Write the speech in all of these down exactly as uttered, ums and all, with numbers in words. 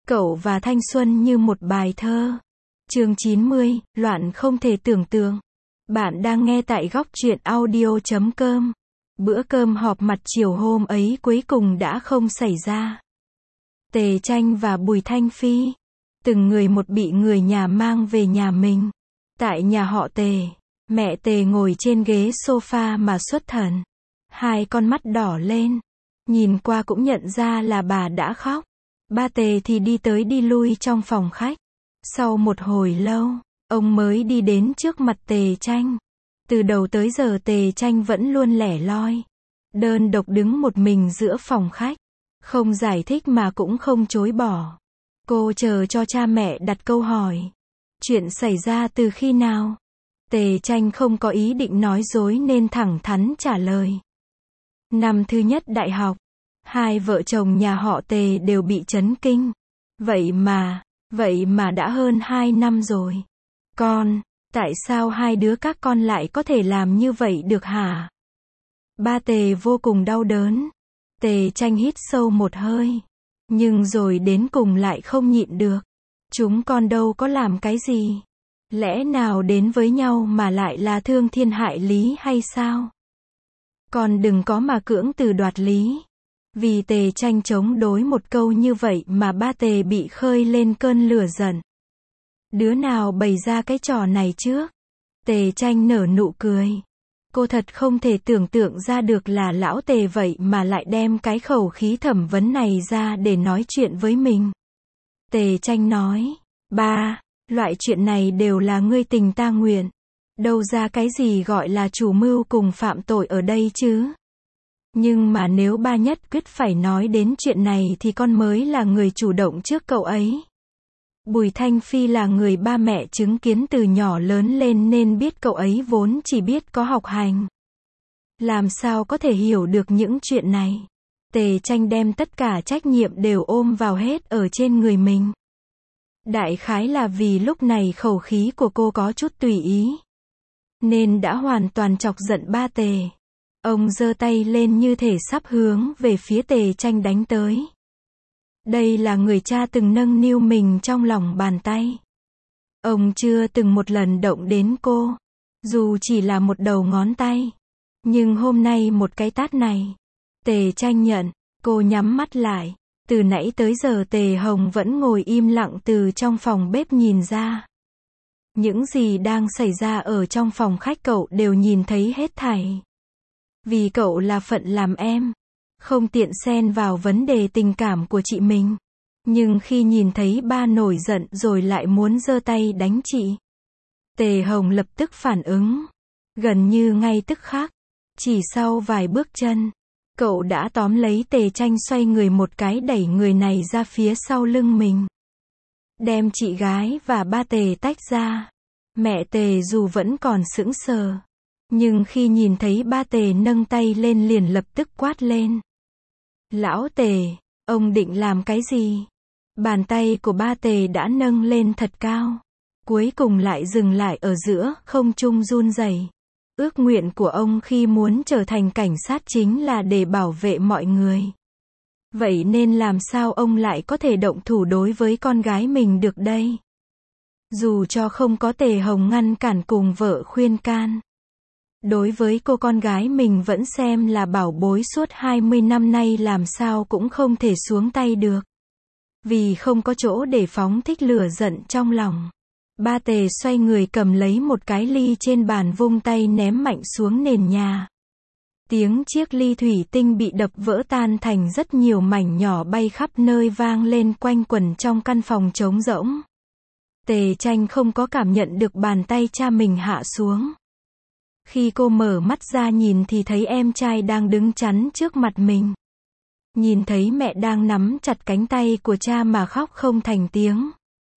Cậu và thanh xuân như một bài thơ. Chương chín mươi, loạn không thể tưởng tượng. Bạn đang nghe tại góc truyện audio chấm com. Bữa cơm họp mặt chiều hôm ấy cuối cùng đã không xảy ra. Tề Tranh và Bùi Thanh Phi, từng người một bị người nhà mang về nhà mình. Tại nhà họ Tề, mẹ Tề ngồi trên ghế sofa mà xuất thần. Hai con mắt đỏ lên. Nhìn qua cũng nhận ra là bà đã khóc. Ba Tề thì đi tới đi lui trong phòng khách. Sau một hồi lâu, ông mới đi đến trước mặt Tề Tranh. Từ đầu tới giờ Tề Tranh vẫn luôn lẻ loi, đơn độc đứng một mình giữa phòng khách. Không giải thích mà cũng không chối bỏ. Cô chờ cho cha mẹ đặt câu hỏi. Chuyện xảy ra từ khi nào? Tề Tranh không có ý định nói dối nên thẳng thắn trả lời. Năm thứ nhất đại học, hai vợ chồng nhà họ Tề đều bị chấn kinh. Vậy mà, vậy mà đã hơn hai năm rồi. Con, tại sao hai đứa các con lại có thể làm như vậy được hả? Ba Tề vô cùng đau đớn. Tề Tranh hít sâu một hơi. Nhưng rồi đến cùng lại không nhịn được. Chúng con đâu có làm cái gì? Lẽ nào đến với nhau mà lại là thương thiên hại lý hay sao? Con đừng có mà cưỡng từ đoạt lý. Vì Tề Tranh chống đối một câu như vậy mà ba Tề bị khơi lên cơn lửa giận. Đứa nào bày ra cái trò này trước? Tề Tranh nở nụ cười. Cô thật không thể tưởng tượng ra được là lão Tề vậy mà lại đem cái khẩu khí thẩm vấn này ra để nói chuyện với mình. Tề Tranh nói, ba, loại chuyện này đều là ngươi tình ta nguyện. Đâu ra cái gì gọi là chủ mưu cùng phạm tội ở đây chứ? Nhưng mà nếu ba nhất quyết phải nói đến chuyện này thì con mới là người chủ động trước cậu ấy. Bùi Thanh Phi là người ba mẹ chứng kiến từ nhỏ lớn lên nên biết cậu ấy vốn chỉ biết có học hành. Làm sao có thể hiểu được những chuyện này? Tề Tranh đem tất cả trách nhiệm đều ôm vào hết ở trên người mình. Đại khái là vì lúc này khẩu khí của cô có chút tùy ý, nên đã hoàn toàn chọc giận ba Tề. Ông giơ tay lên như thể sắp hướng về phía Tề Tranh đánh tới. Đây là người cha từng nâng niu mình trong lòng bàn tay. Ông chưa từng một lần động đến cô, dù chỉ là một đầu ngón tay. Nhưng hôm nay một cái tát này, Tề Tranh nhận. Cô nhắm mắt lại. Từ nãy tới giờ Tề Hồng vẫn ngồi im lặng từ trong phòng bếp nhìn ra. Những gì đang xảy ra ở trong phòng khách cậu đều nhìn thấy hết thảy. Vì cậu là phận làm em, không tiện xen vào vấn đề tình cảm của chị mình. Nhưng khi nhìn thấy ba nổi giận rồi lại muốn giơ tay đánh chị, Tề Hồng lập tức phản ứng. Gần như ngay tức khắc, chỉ sau vài bước chân, cậu đã tóm lấy Tề Tranh xoay người một cái đẩy người này ra phía sau lưng mình. Đem chị gái và ba Tề tách ra. Mẹ Tề dù vẫn còn sững sờ, nhưng khi nhìn thấy ba Tề nâng tay lên liền lập tức quát lên. Lão Tề, ông định làm cái gì? Bàn tay của ba Tề đã nâng lên thật cao. Cuối cùng lại dừng lại ở giữa, không trung run rẩy. Ước nguyện của ông khi muốn trở thành cảnh sát chính là để bảo vệ mọi người. Vậy nên làm sao ông lại có thể động thủ đối với con gái mình được đây? Dù cho không có Tề Hồng ngăn cản cùng vợ khuyên can, đối với cô con gái mình vẫn xem là bảo bối suốt hai mươi năm nay làm sao cũng không thể xuống tay được. Vì không có chỗ để phóng thích lửa giận trong lòng, ba Tề xoay người cầm lấy một cái ly trên bàn vung tay ném mạnh xuống nền nhà. Tiếng chiếc ly thủy tinh bị đập vỡ tan thành rất nhiều mảnh nhỏ bay khắp nơi vang lên quanh quẩn trong căn phòng trống rỗng. Tề Tranh không có cảm nhận được bàn tay cha mình hạ xuống. Khi cô mở mắt ra nhìn thì thấy em trai đang đứng chắn trước mặt mình. Nhìn thấy mẹ đang nắm chặt cánh tay của cha mà khóc không thành tiếng.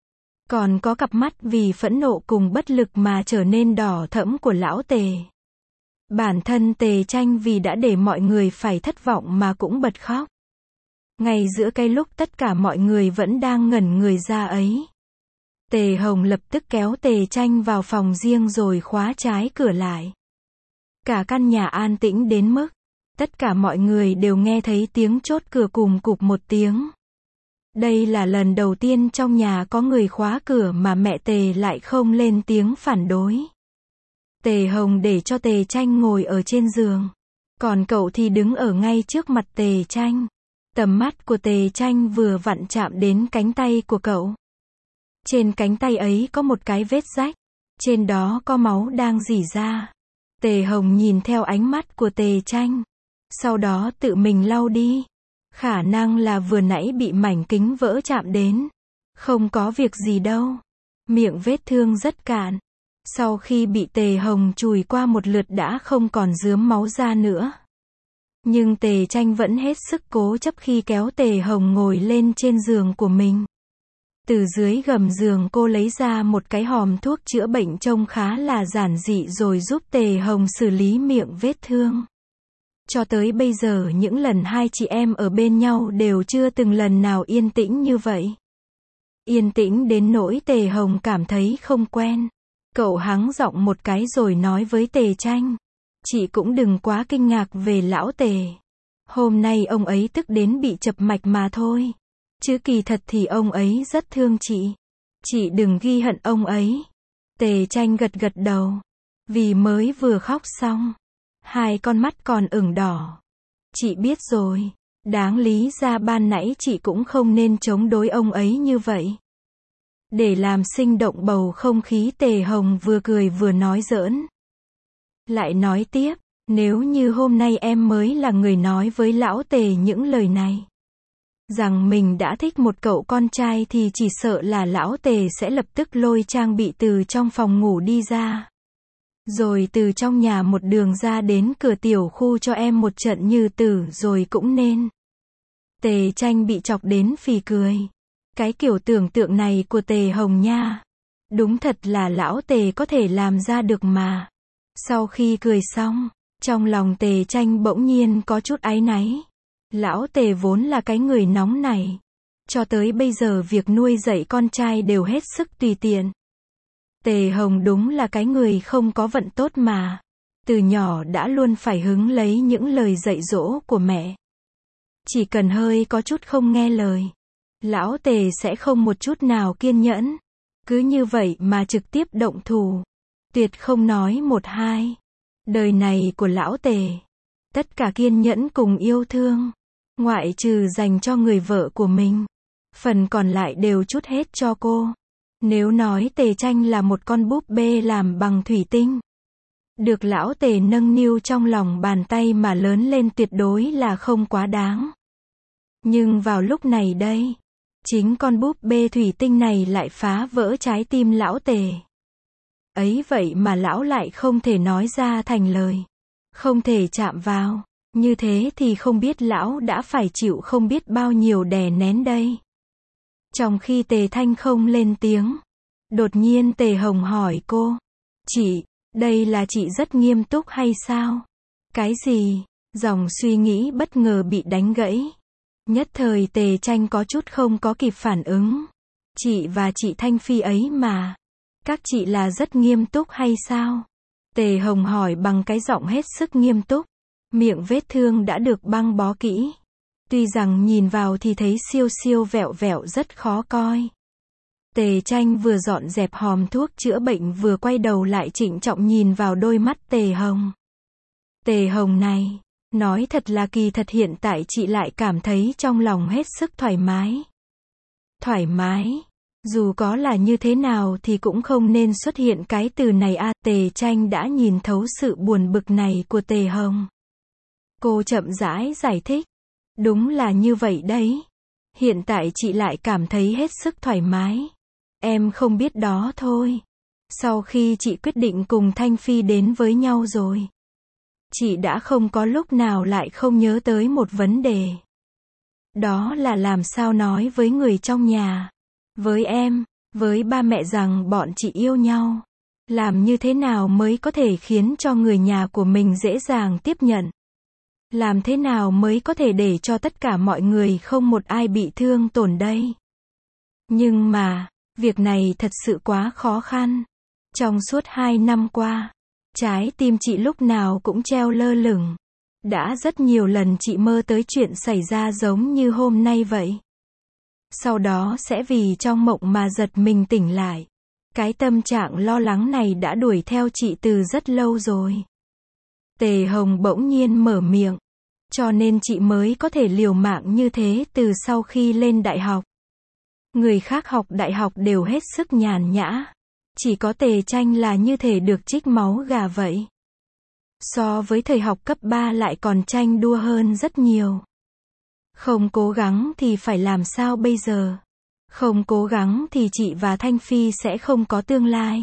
Còn có cặp mắt vì phẫn nộ cùng bất lực mà trở nên đỏ thẫm của lão Tề. Bản thân Tề Tranh vì đã để mọi người phải thất vọng mà cũng bật khóc. Ngay giữa cái lúc tất cả mọi người vẫn đang ngẩn người ra ấy, Tề Hồng lập tức kéo Tề Tranh vào phòng riêng rồi khóa trái cửa lại. Cả căn nhà an tĩnh đến mức tất cả mọi người đều nghe thấy tiếng chốt cửa cùm cụp một tiếng. Đây là lần đầu tiên trong nhà có người khóa cửa mà mẹ Tề lại không lên tiếng phản đối. Tề Hồng để cho Tề Tranh ngồi ở trên giường. Còn cậu thì đứng ở ngay trước mặt Tề Tranh. Tầm mắt của Tề Tranh vừa vặn chạm đến cánh tay của cậu. Trên cánh tay ấy có một cái vết rách. Trên đó có máu đang rỉ ra. Tề Hồng nhìn theo ánh mắt của Tề Tranh. Sau đó tự mình lau đi. Khả năng là vừa nãy bị mảnh kính vỡ chạm đến. Không có việc gì đâu. Miệng vết thương rất cạn. Sau khi bị Tề Hồng chùi qua một lượt đã không còn rướm máu ra nữa. Nhưng Tề Tranh vẫn hết sức cố chấp khi kéo Tề Hồng ngồi lên trên giường của mình. Từ dưới gầm giường cô lấy ra một cái hòm thuốc chữa bệnh trông khá là giản dị rồi giúp Tề Hồng xử lý miệng vết thương. Cho tới bây giờ những lần hai chị em ở bên nhau đều chưa từng lần nào yên tĩnh như vậy. Yên tĩnh đến nỗi Tề Hồng cảm thấy không quen. Cậu hắng giọng một cái rồi nói với Tề Tranh. Chị cũng đừng quá kinh ngạc về lão Tề. Hôm nay ông ấy tức đến bị chập mạch mà thôi. Chứ kỳ thật thì ông ấy rất thương chị. Chị đừng ghi hận ông ấy. Tề Tranh gật gật đầu. Vì mới vừa khóc xong. Hai con mắt còn ửng đỏ. Chị biết rồi. Đáng lý ra ban nãy chị cũng không nên chống đối ông ấy như vậy. Để làm sinh động bầu không khí Tề Hồng vừa cười vừa nói giỡn. Lại nói tiếp, nếu như hôm nay em mới là người nói với lão Tề những lời này. Rằng mình đã thích một cậu con trai thì chỉ sợ là lão Tề sẽ lập tức lôi trang bị từ trong phòng ngủ đi ra. Rồi từ trong nhà một đường ra đến cửa tiểu khu cho em một trận như tử rồi cũng nên. Tề Tranh bị chọc đến phì cười. Cái kiểu tưởng tượng này của Tề Hồng nha. Đúng thật là lão Tề có thể làm ra được mà. Sau khi cười xong, trong lòng Tề Tranh bỗng nhiên có chút áy náy. Lão Tề vốn là cái người nóng này. Cho tới bây giờ việc nuôi dạy con trai đều hết sức tùy tiện. Tề Hồng đúng là cái người không có vận tốt mà. Từ nhỏ đã luôn phải hứng lấy những lời dạy dỗ của mẹ. Chỉ cần hơi có chút không nghe lời. Lão Tề sẽ không một chút nào kiên nhẫn. Cứ như vậy mà trực tiếp động thủ. Tuyệt không nói một hai. Đời này của lão Tề. Tất cả kiên nhẫn cùng yêu thương. Ngoại trừ dành cho người vợ của mình. Phần còn lại đều trút hết cho cô. Nếu nói Tề Tranh là một con búp bê làm bằng thủy tinh. Được lão Tề nâng niu trong lòng bàn tay mà lớn lên tuyệt đối là không quá đáng. Nhưng vào lúc này đây. Chính con búp bê thủy tinh này lại phá vỡ trái tim lão Tề. Ấy vậy mà lão lại không thể nói ra thành lời. Không thể chạm vào. Như thế thì không biết lão đã phải chịu không biết bao nhiêu đè nén đây. Trong khi Tề Thanh không lên tiếng. Đột nhiên Tề Hồng hỏi cô. Chị, đây là chị rất nghiêm túc hay sao? Cái gì? Dòng suy nghĩ bất ngờ bị đánh gãy. Nhất thời Tề Tranh có chút không có kịp phản ứng. Chị và chị Thanh Phi ấy mà. Các chị là rất nghiêm túc hay sao? Tề Hồng hỏi bằng cái giọng hết sức nghiêm túc. Miệng vết thương đã được băng bó kỹ. Tuy rằng nhìn vào thì thấy siêu siêu vẹo vẹo rất khó coi. Tề Tranh vừa dọn dẹp hòm thuốc chữa bệnh vừa quay đầu lại trịnh trọng nhìn vào đôi mắt Tề Hồng. Tề Hồng này, nói thật là kỳ thật hiện tại chị lại cảm thấy trong lòng hết sức thoải mái. Thoải mái. Dù có là như thế nào thì cũng không nên xuất hiện cái từ này a. Tề Tranh đã nhìn thấu sự buồn bực này của Tề Hồng. Cô chậm rãi giải thích. Đúng là như vậy đấy. Hiện tại chị lại cảm thấy hết sức thoải mái. Em không biết đó thôi. Sau khi chị quyết định cùng Thanh Phi đến với nhau rồi. Chị đã không có lúc nào lại không nhớ tới một vấn đề. Đó là làm sao nói với người trong nhà. Với em, với ba mẹ rằng bọn chị yêu nhau. Làm như thế nào mới có thể khiến cho người nhà của mình dễ dàng tiếp nhận. Làm thế nào mới có thể để cho tất cả mọi người không một ai bị thương tổn đây. Nhưng mà, việc này thật sự quá khó khăn. Trong suốt hai năm qua, trái tim chị lúc nào cũng treo lơ lửng. Đã rất nhiều lần chị mơ tới chuyện xảy ra giống như hôm nay vậy. Sau đó sẽ vì trong mộng mà giật mình tỉnh lại. Cái tâm trạng lo lắng này đã đuổi theo chị từ rất lâu rồi. Tề Hồng bỗng nhiên mở miệng. Cho nên chị mới có thể liều mạng như thế từ sau khi lên đại học. Người khác học đại học đều hết sức nhàn nhã. Chỉ có Tề Tranh là như thể được trích máu gà vậy. So với thời học cấp ba lại còn tranh đua hơn rất nhiều. Không cố gắng thì phải làm sao bây giờ? Không cố gắng thì chị và Thanh Phi sẽ không có tương lai.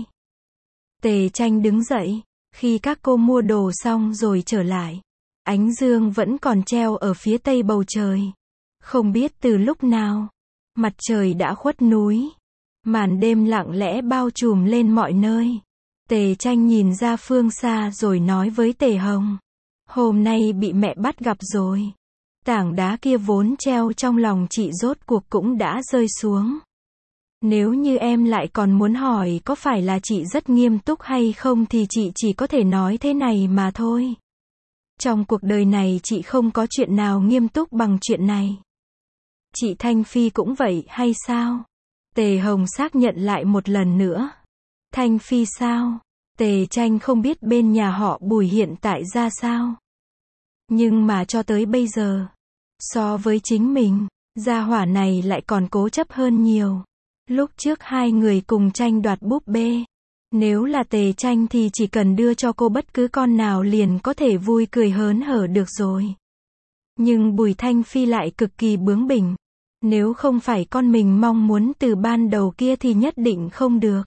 Tề Tranh đứng dậy. Khi các cô mua đồ xong rồi trở lại. Ánh dương vẫn còn treo ở phía tây bầu trời. Không biết từ lúc nào. Mặt trời đã khuất núi. Màn đêm lặng lẽ bao trùm lên mọi nơi. Tề Tranh nhìn ra phương xa rồi nói với Tề Hồng. Hôm nay bị mẹ bắt gặp rồi. Tảng đá kia vốn treo trong lòng chị rốt cuộc cũng đã rơi xuống. Nếu như em lại còn muốn hỏi có phải là chị rất nghiêm túc hay không thì chị chỉ có thể nói thế này mà thôi. Trong cuộc đời này chị không có chuyện nào nghiêm túc bằng chuyện này. Chị Thanh Phi cũng vậy hay sao? Tề Hồng xác nhận lại một lần nữa. Thanh Phi sao? Tề Tranh không biết bên nhà họ Bùi hiện tại ra sao. Nhưng mà cho tới bây giờ, so với chính mình, gia hỏa này lại còn cố chấp hơn nhiều. Lúc trước hai người cùng tranh đoạt búp bê. Nếu là Tề Tranh thì chỉ cần đưa cho cô bất cứ con nào liền có thể vui cười hớn hở được rồi. Nhưng Bùi Thanh Phi lại cực kỳ bướng bỉnh. Nếu không phải con mình mong muốn từ ban đầu kia thì nhất định không được.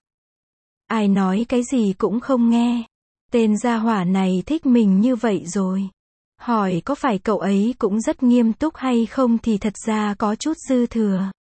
Ai nói cái gì cũng không nghe. Tên gia hỏa này thích mình như vậy rồi. Hỏi có phải cậu ấy cũng rất nghiêm túc hay không thì thật ra có chút dư thừa.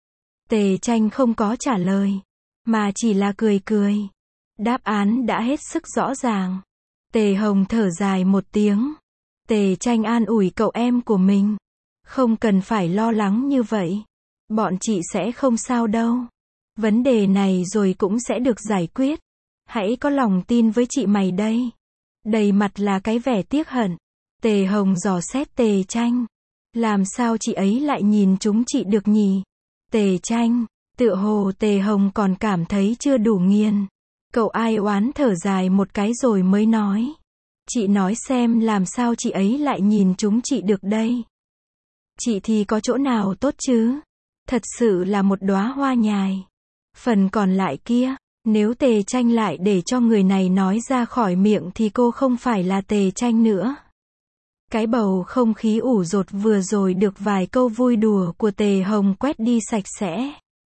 Tề Tranh không có trả lời. Mà chỉ là cười cười. Đáp án đã hết sức rõ ràng. Tề Hồng thở dài một tiếng. Tề Tranh an ủi cậu em của mình. Không cần phải lo lắng như vậy. Bọn chị sẽ không sao đâu. Vấn đề này rồi cũng sẽ được giải quyết. Hãy có lòng tin với chị mày đây. Đầy mặt là cái vẻ tiếc hận. Tề Hồng dò xét Tề Tranh. Làm sao chị ấy lại nhìn chúng chị được nhỉ? Tề Tranh, tựa hồ Tề Hồng còn cảm thấy chưa đủ nghiền. Cậu ai oán thở dài một cái rồi mới nói. Chị nói xem làm sao chị ấy lại nhìn chúng chị được đây. Chị thì có chỗ nào tốt chứ? Thật sự là một đóa hoa nhài. Phần còn lại kia, nếu Tề Tranh lại để cho người này nói ra khỏi miệng thì cô không phải là Tề Tranh nữa. Cái bầu không khí ủ rột vừa rồi được vài câu vui đùa của Tề Hồng quét đi sạch sẽ.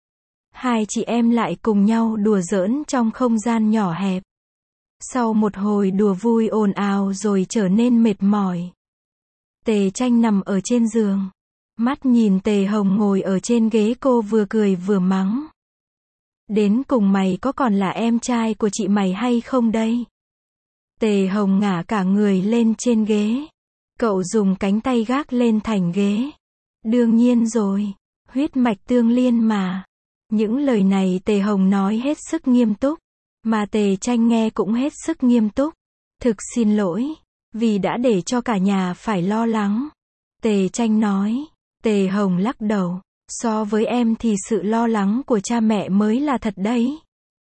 Hai chị em lại cùng nhau đùa giỡn trong không gian nhỏ hẹp. Sau một hồi đùa vui ồn ào rồi trở nên mệt mỏi. Tề Tranh nằm ở trên giường. Mắt nhìn Tề Hồng ngồi ở trên ghế, cô vừa cười vừa mắng. Đến cùng mày có còn là em trai của chị mày hay không đây? Tề Hồng ngả cả người lên trên ghế. Cậu dùng cánh tay gác lên thành ghế. Đương nhiên rồi. Huyết mạch tương liên mà. Những lời này Tề Hồng nói hết sức nghiêm túc. Mà Tề Tranh nghe cũng hết sức nghiêm túc. Thực xin lỗi. Vì đã để cho cả nhà phải lo lắng. Tề Tranh nói. Tề Hồng lắc đầu. So với em thì sự lo lắng của cha mẹ mới là thật đấy.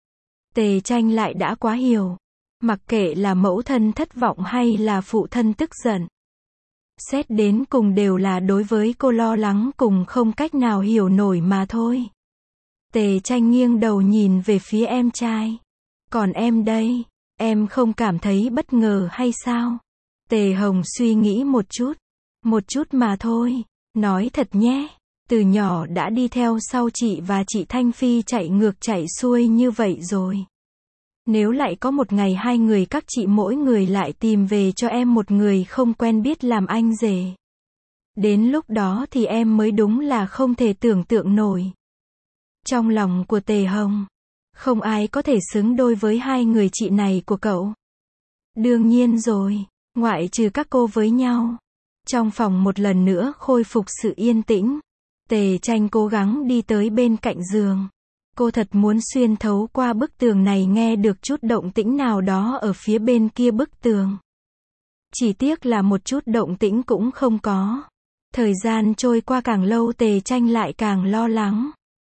Tề Tranh lại đã quá hiểu. Mặc kệ là mẫu thân thất vọng hay là phụ thân tức giận. Xét đến cùng đều là đối với cô lo lắng cùng không cách nào hiểu nổi mà thôi. Tề Tranh nghiêng đầu nhìn về phía em trai. Còn em đây, em không cảm thấy bất ngờ hay sao? Tề Hồng suy nghĩ một chút. Một chút mà thôi. Nói thật nhé. Từ nhỏ đã đi theo sau chị và chị Thanh Phi chạy ngược chạy xuôi như vậy rồi. Nếu lại có một ngày hai người các chị mỗi người lại tìm về cho em một người không quen biết làm anh rể. Đến lúc đó thì em mới đúng là không thể tưởng tượng nổi. Trong lòng của Tề Hồng, không ai có thể xứng đôi với hai người chị này của cậu. Đương nhiên rồi, ngoại trừ các cô với nhau. Trong phòng một lần nữa khôi phục sự yên tĩnh. Tề Tranh cố gắng đi tới bên cạnh giường. Cô thật muốn xuyên thấu qua bức tường này nghe được chút động tĩnh nào đó ở phía bên kia bức tường. Chỉ tiếc là một chút động tĩnh cũng không có. Thời gian trôi qua càng lâu Tề Tranh lại càng lo lắng.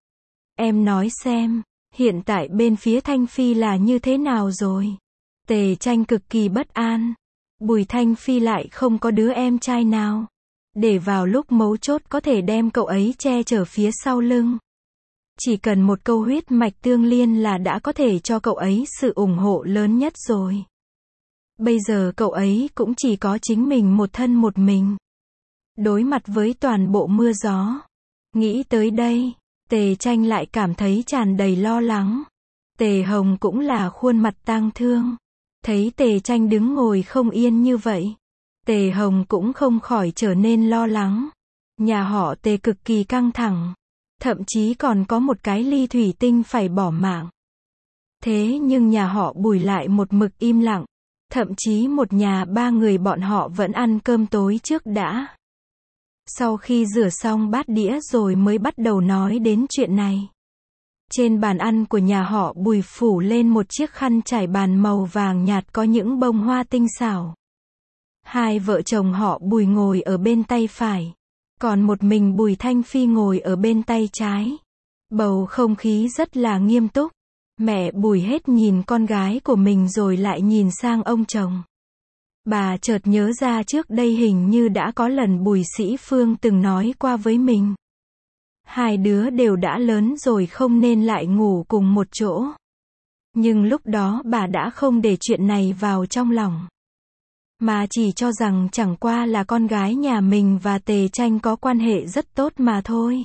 Em nói xem, hiện tại bên phía Thanh Phi là như thế nào rồi? Tề Tranh cực kỳ bất an. Bùi Thanh Phi lại không có đứa em trai nào, để vào lúc mấu chốt có thể đem cậu ấy che chở phía sau lưng. Chỉ cần một câu huyết mạch tương liên là đã có thể cho cậu ấy sự ủng hộ lớn nhất rồi. Bây giờ cậu ấy cũng chỉ có chính mình một thân một mình. Đối mặt với toàn bộ mưa gió. Nghĩ tới đây, Tề Tranh lại cảm thấy tràn đầy lo lắng. Tề Hồng cũng là khuôn mặt tang thương. Thấy Tề Tranh đứng ngồi không yên như vậy, Tề Hồng cũng không khỏi trở nên lo lắng. Nhà họ Tề cực kỳ căng thẳng. Thậm chí còn có một cái ly thủy tinh phải bỏ mạng. Thế nhưng nhà họ Bùi lại một mực im lặng. Thậm chí một nhà ba người bọn họ vẫn ăn cơm tối trước đã. Sau khi rửa xong bát đĩa rồi mới bắt đầu nói đến chuyện này. Trên bàn ăn của nhà họ Bùi phủ lên một chiếc khăn trải bàn màu vàng nhạt có những bông hoa tinh xảo. Hai vợ chồng họ Bùi ngồi ở bên tay phải. Còn một mình Bùi Thanh Phi ngồi ở bên tay trái. Bầu không khí rất là nghiêm túc. Mẹ Bùi hết nhìn con gái của mình rồi lại nhìn sang ông chồng. Bà chợt nhớ ra trước đây hình như đã có lần Bùi Sĩ Phương từng nói qua với mình. Hai đứa đều đã lớn rồi không nên lại ngủ cùng một chỗ. Nhưng lúc đó bà đã không để chuyện này vào trong lòng. Mà chỉ cho rằng chẳng qua là con gái nhà mình và Tề Tranh có quan hệ rất tốt mà thôi.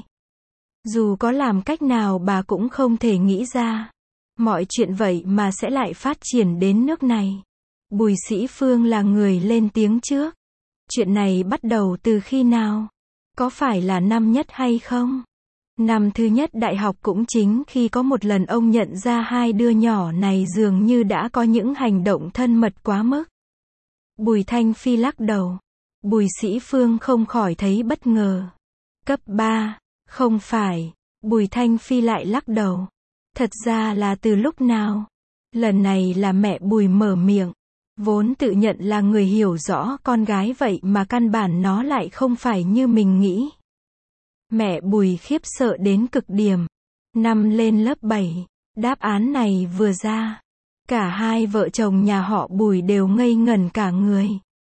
Dù có làm cách nào bà cũng không thể nghĩ ra. Mọi chuyện vậy mà sẽ lại phát triển đến nước này. Bùi Sĩ Phương là người lên tiếng trước. Chuyện này bắt đầu từ khi nào? Có phải là năm nhất hay không? Năm thứ nhất đại học cũng chính khi có một lần ông nhận ra hai đứa nhỏ này dường như đã có những hành động thân mật quá mức. Bùi Thanh Phi lắc đầu. Bùi Sĩ Phương không khỏi thấy bất ngờ. Cấp ba, không phải. Bùi Thanh Phi lại lắc đầu. Thật ra là từ lúc nào? Lần này là mẹ Bùi mở miệng. Vốn tự nhận là người hiểu rõ con gái vậy mà căn bản nó lại không phải như mình nghĩ. Mẹ Bùi khiếp sợ đến cực điểm. Năm lên lớp bảy, đáp án này vừa ra. Cả hai vợ chồng nhà họ Bùi đều ngây ngẩn cả người.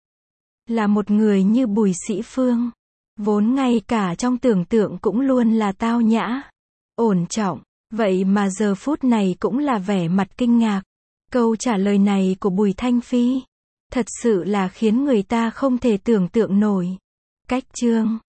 Là một người như Bùi Sĩ Phương, vốn ngay cả trong tưởng tượng cũng luôn là tao nhã, ổn trọng, vậy mà giờ phút này cũng là vẻ mặt kinh ngạc. Câu trả lời này của Bùi Thanh Phi, thật sự là khiến người ta không thể tưởng tượng nổi. Cách chương